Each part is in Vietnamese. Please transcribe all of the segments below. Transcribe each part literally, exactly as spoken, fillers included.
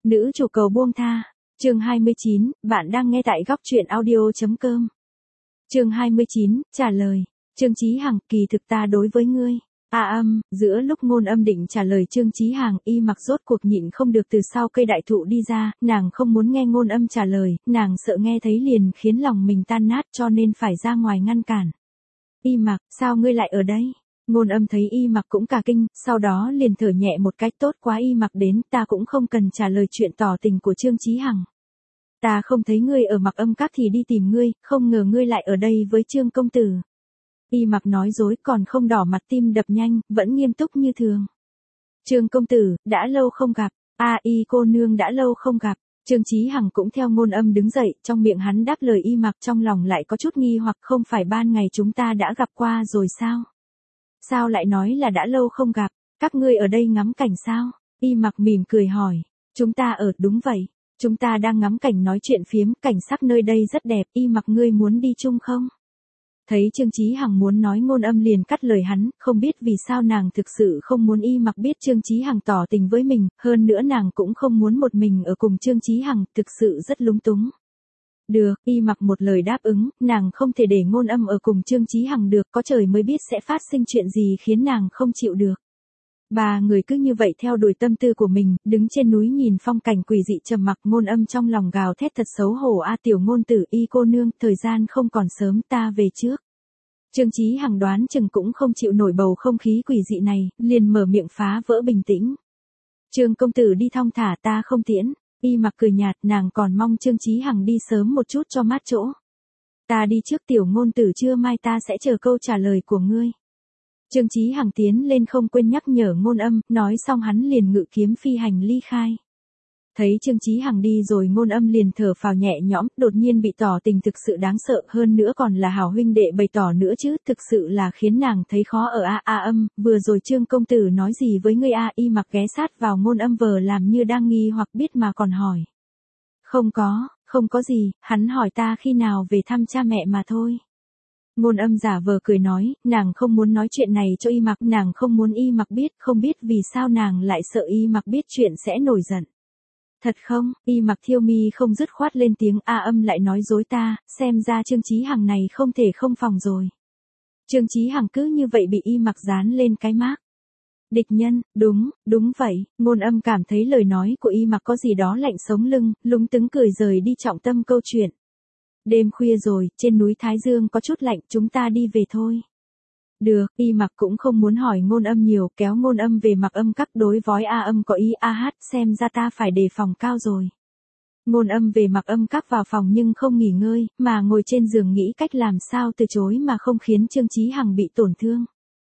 Nữ chủ cầu buông tha. Chương hai mươi chín, bạn đang nghe tại góc truyện audio.com. Chương hai mươi chín, trả lời. Trương Chí Hằng, kỳ thực ta đối với ngươi. A âm, giữa lúc Ngôn Âm định trả lời Trương Chí Hằng, Y Mặc rốt cuộc nhịn không được từ sau cây đại thụ đi ra, nàng không muốn nghe Ngôn Âm trả lời, nàng sợ nghe thấy liền khiến lòng mình tan nát cho nên phải ra ngoài ngăn cản. Y Mặc, sao ngươi lại ở đây? Ngôn Âm thấy Y Mặc cũng cả kinh, sau đó liền thở nhẹ một cách, tốt quá Y Mặc đến, ta cũng không cần trả lời chuyện tỏ tình của Trương Chí Hằng. Ta không thấy ngươi ở Mặc Âm Các thì đi tìm ngươi, không ngờ ngươi lại ở đây với Trương công tử. Y Mặc nói dối còn không đỏ mặt tim đập nhanh, vẫn nghiêm túc như thường. Trương công tử, đã lâu không gặp, a Y cô nương đã lâu không gặp. Trương Chí Hằng cũng theo Ngôn Âm đứng dậy, trong miệng hắn đáp lời Y Mặc, trong lòng lại có chút nghi hoặc, không phải ban ngày chúng ta đã gặp qua rồi sao? Sao lại nói là đã lâu không gặp, các ngươi ở đây ngắm cảnh sao? Y Mặc mỉm cười hỏi, chúng ta ở, đúng vậy, chúng ta đang ngắm cảnh nói chuyện phiếm, cảnh sắc nơi đây rất đẹp, Y Mặc ngươi muốn đi chung không? Thấy Trương Chí Hằng muốn nói Ngôn Âm liền cắt lời hắn, không biết vì sao nàng thực sự không muốn Y Mặc biết Trương Chí Hằng tỏ tình với mình, hơn nữa nàng cũng không muốn một mình ở cùng Trương Chí Hằng, thực sự rất lúng túng. Được, Y Mặc một lời đáp ứng, nàng không thể để Ngôn Âm ở cùng Trương Chí Hằng được, có trời mới biết sẽ phát sinh chuyện gì khiến nàng không chịu được. Ba người cứ như vậy theo đuổi tâm tư của mình, đứng trên núi nhìn phong cảnh quỷ dị trầm mặc. Ngôn Âm trong lòng gào thét thật xấu hổ, a tiểu ngôn tử, Y cô nương, thời gian không còn sớm, ta về trước. Trương Chí Hằng đoán chừng cũng không chịu nổi bầu không khí quỷ dị này, liền mở miệng phá vỡ bình tĩnh. Trương công tử đi thong thả, ta không tiễn. Y Mặc cười nhạt, nàng còn mong Trương Chí Hằng đi sớm một chút cho mát chỗ. Ta đi trước tiểu ngôn tử, trưa mai ta sẽ chờ câu trả lời của ngươi. Trương Chí Hằng tiến lên không quên nhắc nhở Ngôn Âm, nói xong hắn liền ngự kiếm phi hành ly khai. Thấy Trương Chí Hằng đi rồi Ngôn Âm liền thở phào nhẹ nhõm, đột nhiên bị tỏ tình thực sự đáng sợ, hơn nữa còn là hảo huynh đệ bày tỏ nữa chứ, thực sự là khiến nàng thấy khó ở. A A âm, vừa rồi Trương công tử nói gì với ngươi a? Y Mặc ghé sát vào Ngôn Âm vờ làm như đang nghi hoặc biết mà còn hỏi. Không có, không có gì, hắn hỏi ta khi nào về thăm cha mẹ mà thôi. Ngôn Âm giả vờ cười nói, nàng không muốn nói chuyện này cho Y Mặc, nàng không muốn Y Mặc biết, không biết vì sao nàng lại sợ Y Mặc biết chuyện sẽ nổi giận. Thật không? Y Mặc thiêu mi không dứt khoát lên tiếng. A âm lại nói dối ta, xem ra Trương Chí Hằng này không thể không phòng rồi. Trương Chí Hằng cứ như vậy bị Y Mặc dán lên cái mác địch nhân. Đúng, đúng vậy. Ngôn Âm cảm thấy lời nói của Y Mặc có gì đó lạnh sống lưng, lúng túng cười rời đi trọng tâm câu chuyện. Đêm khuya rồi, trên núi Thái Dương có chút lạnh, chúng ta đi về thôi. Được, Y Mặc cũng không muốn hỏi Ngôn Âm nhiều, kéo Ngôn Âm về Mặc Âm Các đối vói. A âm có ý a hát, xem ra ta phải đề phòng cao rồi. Ngôn Âm về Mặc Âm Các vào phòng nhưng không nghỉ ngơi, mà ngồi trên giường nghĩ cách làm sao từ chối mà không khiến Trương Chí Hằng bị tổn thương.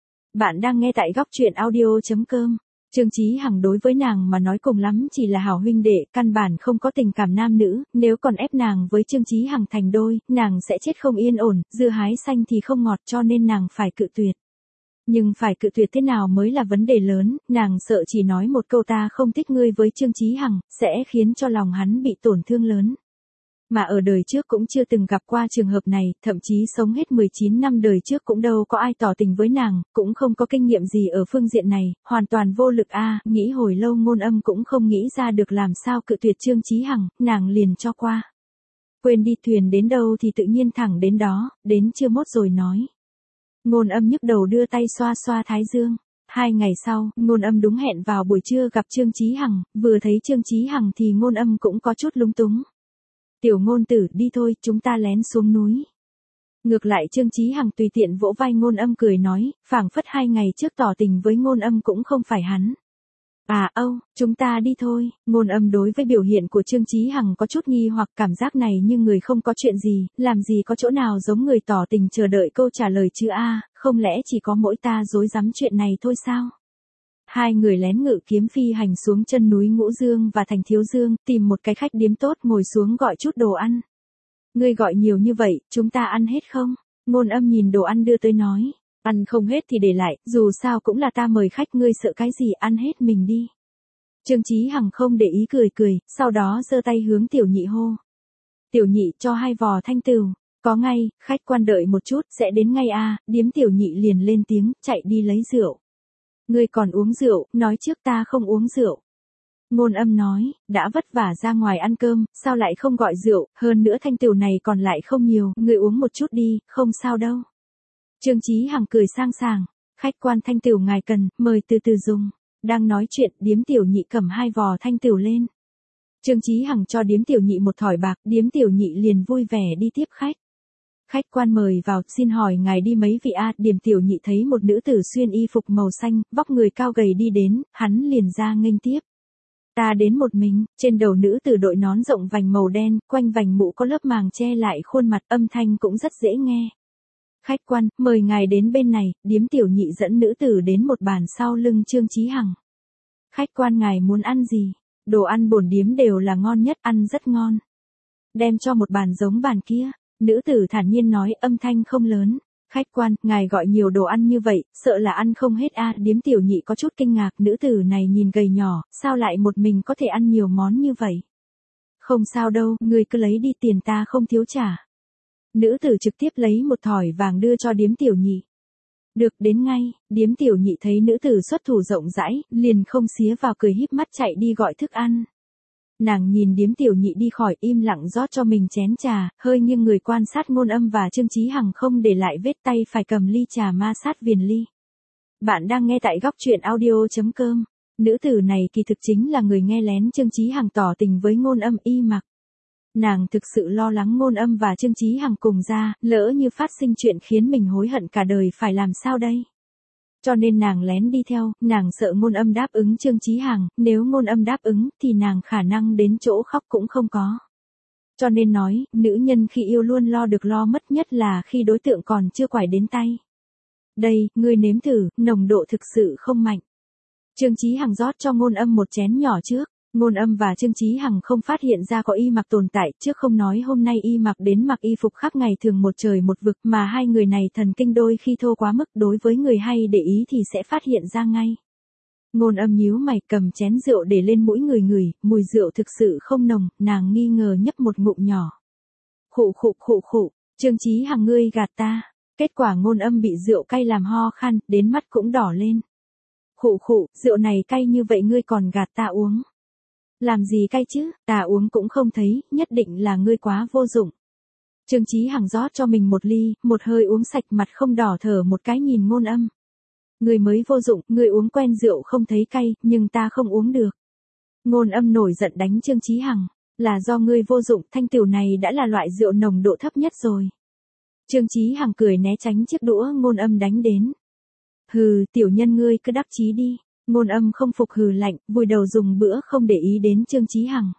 Bạn đang nghe tại góc truyện audio.com. Trương Chí Hằng đối với nàng mà nói cùng lắm chỉ là hảo huynh đệ, căn bản không có tình cảm nam nữ, nếu còn ép nàng với Trương Chí Hằng thành đôi, nàng sẽ chết không yên ổn, dưa hái xanh thì không ngọt, cho nên nàng phải cự tuyệt. Nhưng phải cự tuyệt thế nào mới là vấn đề lớn, nàng sợ chỉ nói một câu ta không thích ngươi với Trương Chí Hằng, sẽ khiến cho lòng hắn bị tổn thương lớn. Mà ở đời trước cũng chưa từng gặp qua trường hợp này, thậm chí sống hết mười chín năm đời trước cũng đâu có ai tỏ tình với nàng, cũng không có kinh nghiệm gì ở phương diện này, hoàn toàn vô lực a. Nghĩ hồi lâu Ngôn Âm cũng không nghĩ ra được làm sao cự tuyệt Trương Chí Hằng, nàng liền cho qua. Quên đi, thuyền đến đâu thì tự nhiên thẳng đến đó, đến trưa mốt rồi nói. Ngôn Âm nhức đầu đưa tay xoa xoa thái dương. Hai ngày sau, Ngôn Âm đúng hẹn vào buổi trưa gặp Trương Chí Hằng, vừa thấy Trương Chí Hằng thì Ngôn Âm cũng có chút lúng túng. Tiểu ngôn tử, đi thôi, chúng ta lén xuống núi. Ngược lại Trương Chí Hằng tùy tiện vỗ vai Ngôn Âm cười nói, phảng phất hai ngày trước tỏ tình với Ngôn Âm cũng không phải hắn. À âu, chúng ta đi thôi. Ngôn Âm đối với biểu hiện của Trương Chí Hằng có chút nghi hoặc, cảm giác này như người không có chuyện gì, làm gì có chỗ nào giống người tỏ tình chờ đợi câu trả lời chứ a, không lẽ chỉ có mỗi ta dối dám chuyện này thôi sao? Hai người lén ngự kiếm phi hành xuống chân núi Ngũ Dương và thành Thiếu Dương, tìm một cái khách điếm tốt ngồi xuống gọi chút đồ ăn. Ngươi gọi nhiều như vậy, chúng ta ăn hết không? Ngôn Âm nhìn đồ ăn đưa tới nói, ăn không hết thì để lại, dù sao cũng là ta mời khách, ngươi sợ cái gì, ăn hết mình đi. Trương Chí Hằng không để ý cười cười, sau đó giơ tay hướng Tiểu Nhị hô. Tiểu Nhị, cho hai vò thanh từu. Có ngay, khách quan đợi một chút, sẽ đến ngay a. Điếm Tiểu Nhị liền lên tiếng, chạy đi lấy rượu. Ngươi còn uống rượu, nói trước ta không uống rượu. Ngôn Âm nói, đã vất vả ra ngoài ăn cơm, sao lại không gọi rượu, hơn nữa thanh tửu này còn lại không nhiều, người uống một chút đi, không sao đâu. Trương Chí Hằng cười sang sảng, khách quan thanh tửu ngài cần, mời từ từ dùng. Đang nói chuyện, Điếm Tiểu Nhị cầm hai vò thanh tửu lên. Trương Chí Hằng cho Điếm Tiểu Nhị một thỏi bạc, Điếm Tiểu Nhị liền vui vẻ đi tiếp khách. Khách quan mời vào, xin hỏi ngài đi mấy vị a? Điếm Tiểu Nhị thấy một nữ tử xuyên y phục màu xanh, vóc người cao gầy đi đến, hắn liền ra nghênh tiếp. Ta đến một mình, trên đầu nữ tử đội nón rộng vành màu đen, quanh vành mũ có lớp màng che lại khuôn mặt, âm thanh cũng rất dễ nghe. Khách quan, mời ngài đến bên này. Điếm Tiểu Nhị dẫn nữ tử đến một bàn sau lưng Trương Chí Hằng. Khách quan ngài muốn ăn gì? Đồ ăn bổn điếm đều là ngon nhất, ăn rất ngon. Đem cho một bàn giống bàn kia. Nữ tử thản nhiên nói, âm thanh không lớn. Khách quan, ngài gọi nhiều đồ ăn như vậy, sợ là ăn không hết a. À, Điếm Tiểu Nhị có chút kinh ngạc, nữ tử này nhìn gầy nhỏ, sao lại một mình có thể ăn nhiều món như vậy? Không sao đâu, ngươi cứ lấy đi, tiền ta không thiếu trả. Nữ tử trực tiếp lấy một thỏi vàng đưa cho Điếm Tiểu Nhị. Được, đến ngay. Điếm Tiểu Nhị thấy nữ tử xuất thủ rộng rãi, liền không xía vào, cười híp mắt chạy đi gọi thức ăn. Nàng nhìn Điếm Tiểu Nhị đi khỏi, im lặng rót cho mình chén trà, hơi nghiêng người quan sát Ngôn Âm và Trương Chí Hằng không để lại vết tay phải cầm ly trà ma sát viền ly. Bạn đang nghe tại góc truyện audio chấm com. Nữ tử này kỳ thực chính là người nghe lén Trương Chí Hằng tỏ tình với Ngôn Âm y mặc. Nàng thực sự lo lắng Ngôn Âm và Trương Chí Hằng cùng ra, lỡ như phát sinh chuyện khiến mình hối hận cả đời phải làm sao đây? Cho nên nàng lén đi theo, nàng sợ Ngôn Âm đáp ứng Trương Chí Hằng, nếu Ngôn Âm đáp ứng thì nàng khả năng đến chỗ khóc cũng không có. Cho nên nói, nữ nhân khi yêu luôn lo được lo mất, nhất là khi đối tượng còn chưa quải đến tay. Đây, ngươi nếm thử, nồng độ thực sự không mạnh. Trương Chí Hằng rót cho Ngôn Âm một chén nhỏ trước. Ngôn Âm và Trương Chí Hằng không phát hiện ra có y mặc tồn tại, trước không nói hôm nay y mặc đến mặc y phục khác ngày thường một trời một vực, mà hai người này thần kinh đôi khi thô quá mức, đối với người hay để ý thì sẽ phát hiện ra ngay. Ngôn Âm nhíu mày, cầm chén rượu để lên mũi người ngửi, mùi rượu thực sự không nồng, nàng nghi ngờ nhấp một ngụm nhỏ. Khụ khụ khụ khụ, Trương Chí Hằng ngươi gạt ta. Kết quả Ngôn Âm bị rượu cay làm ho khan, đến mắt cũng đỏ lên. Khụ khụ, rượu này cay như vậy ngươi còn gạt ta uống. Làm gì cay chứ, ta uống cũng không thấy, nhất định là ngươi quá vô dụng. Trương Chí Hằng rót cho mình một ly, một hơi uống sạch, mặt không đỏ, thở một cái nhìn Ngôn Âm. Ngươi mới vô dụng, ngươi uống quen rượu không thấy cay, nhưng ta không uống được. Ngôn Âm nổi giận đánh Trương Chí Hằng, là do ngươi vô dụng, thanh tửu này đã là loại rượu nồng độ thấp nhất rồi. Trương Chí Hằng cười né tránh chiếc đũa Ngôn Âm đánh đến. Hừ, tiểu nhân ngươi cứ đắc chí đi. Ngôn Âm không phục hừ lạnh, vùi đầu dùng bữa không để ý đến Trương Chí Hằng.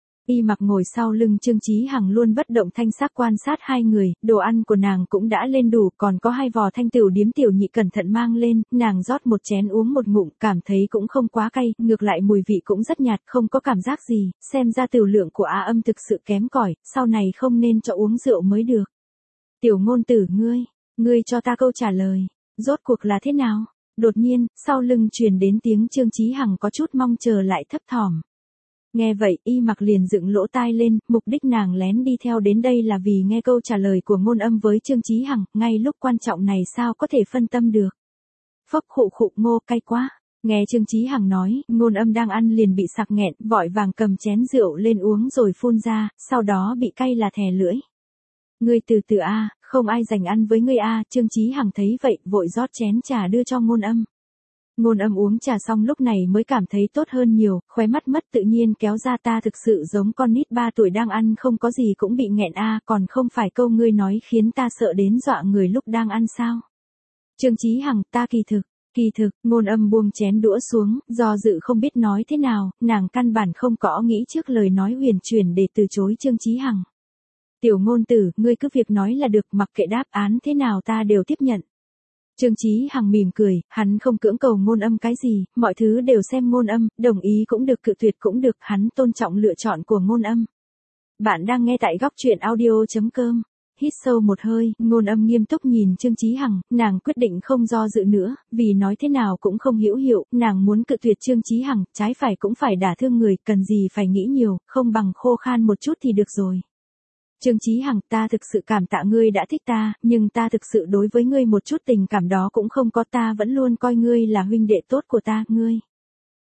Y mặc ngồi sau lưng Trương Chí Hằng luôn bất động thanh sắc quan sát hai người, đồ ăn của nàng cũng đã lên đủ, còn có hai vò thanh tửu Điếm Tiểu Nhị cẩn thận mang lên, nàng rót một chén uống một ngụm, cảm thấy cũng không quá cay, ngược lại mùi vị cũng rất nhạt, không có cảm giác gì, xem ra tửu lượng của A Âm thực sự kém cỏi, sau này không nên cho uống rượu mới được. Tiểu ngôn tử ngươi, ngươi cho ta câu trả lời, rốt cuộc là thế nào? Đột nhiên, sau lưng truyền đến tiếng Trương Chí Hằng có chút mong chờ lại thấp thỏm. Nghe vậy, y mặc liền dựng lỗ tai lên, mục đích nàng lén đi theo đến đây là vì nghe câu trả lời của Ngôn Âm với Trương Chí Hằng, ngay lúc quan trọng này sao có thể phân tâm được. Phốc khụ khụ, ngô, cay quá. Nghe Trương Chí Hằng nói, Ngôn Âm đang ăn liền bị sặc nghẹn, vội vàng cầm chén rượu lên uống rồi phun ra, sau đó bị cay là thè lưỡi. Ngươi từ từ a, không ai dành ăn với ngươi a. Trương Chí Hằng thấy vậy, vội rót chén trà đưa cho Ngôn Âm. Ngôn Âm uống trà xong lúc này mới cảm thấy tốt hơn nhiều, khóe mắt mất tự nhiên kéo ra, ta thực sự giống con nít ba tuổi đang ăn không có gì cũng bị nghẹn a, còn không phải câu ngươi nói khiến ta sợ đến dọa người lúc đang ăn sao. Trương Chí Hằng, ta kỳ thực, kỳ thực, Ngôn Âm buông chén đũa xuống, do dự không biết nói thế nào, nàng căn bản không có nghĩ trước lời nói huyền chuyển để từ chối Trương Chí Hằng. Tiểu ngôn tử, ngươi cứ việc nói là được, mặc kệ đáp án thế nào ta đều tiếp nhận. Trương Chí Hằng mỉm cười, hắn không cưỡng cầu Ngôn Âm cái gì, mọi thứ đều xem Ngôn Âm, đồng ý cũng được, cự tuyệt cũng được, hắn tôn trọng lựa chọn của Ngôn Âm. Bạn đang nghe tại góc truyện audio chấm com. Hít sâu một hơi, Ngôn Âm nghiêm túc nhìn Trương Chí Hằng, nàng quyết định không do dự nữa, vì nói thế nào cũng không hữu hiệu, nàng muốn cự tuyệt Trương Chí Hằng, trái phải cũng phải đả thương người, cần gì phải nghĩ nhiều, không bằng khô khan một chút thì được rồi. Trương Chí Hằng, ta thực sự cảm tạ ngươi đã thích ta, nhưng ta thực sự đối với ngươi một chút tình cảm đó cũng không có, ta vẫn luôn coi ngươi là huynh đệ tốt của ta, ngươi.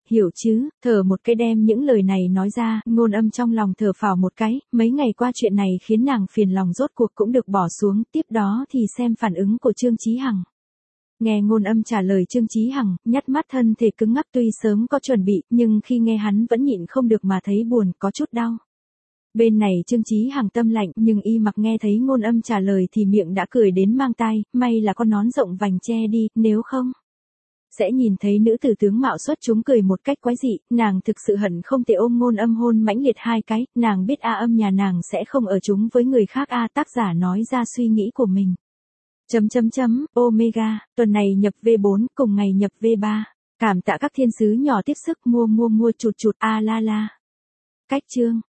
hiểu chứ, thở một cái đem những lời này nói ra, Ngôn Âm trong lòng thở phào một cái, mấy ngày qua chuyện này khiến nàng phiền lòng rốt cuộc cũng được bỏ xuống, tiếp đó thì xem phản ứng của Trương Chí Hằng. Nghe Ngôn Âm trả lời Trương Chí Hằng, nhắt mắt thân thể cứng ngắc tuy sớm có chuẩn bị, nhưng khi nghe hắn vẫn nhịn không được mà thấy buồn, có chút đau. Bên này Trương Chí Hằng tâm lạnh, nhưng y mặc nghe thấy Ngôn Âm trả lời thì miệng đã cười đến mang tai, may là con nón rộng vành che đi, nếu không sẽ nhìn thấy nữ tử tướng mạo xuất chúng cười một cách quái dị, nàng thực sự hận không thể ôm Ngôn Âm hôn mãnh liệt hai cái, nàng biết A Âm nhà nàng sẽ không ở chúng với người khác a, tác giả nói ra suy nghĩ của mình. Chấm chấm chấm, Omega, tuần này nhập V bốn, cùng ngày nhập V ba. Cảm tạ các thiên sứ nhỏ tiếp sức mua mua mua chụt chụt a la la. Cách chương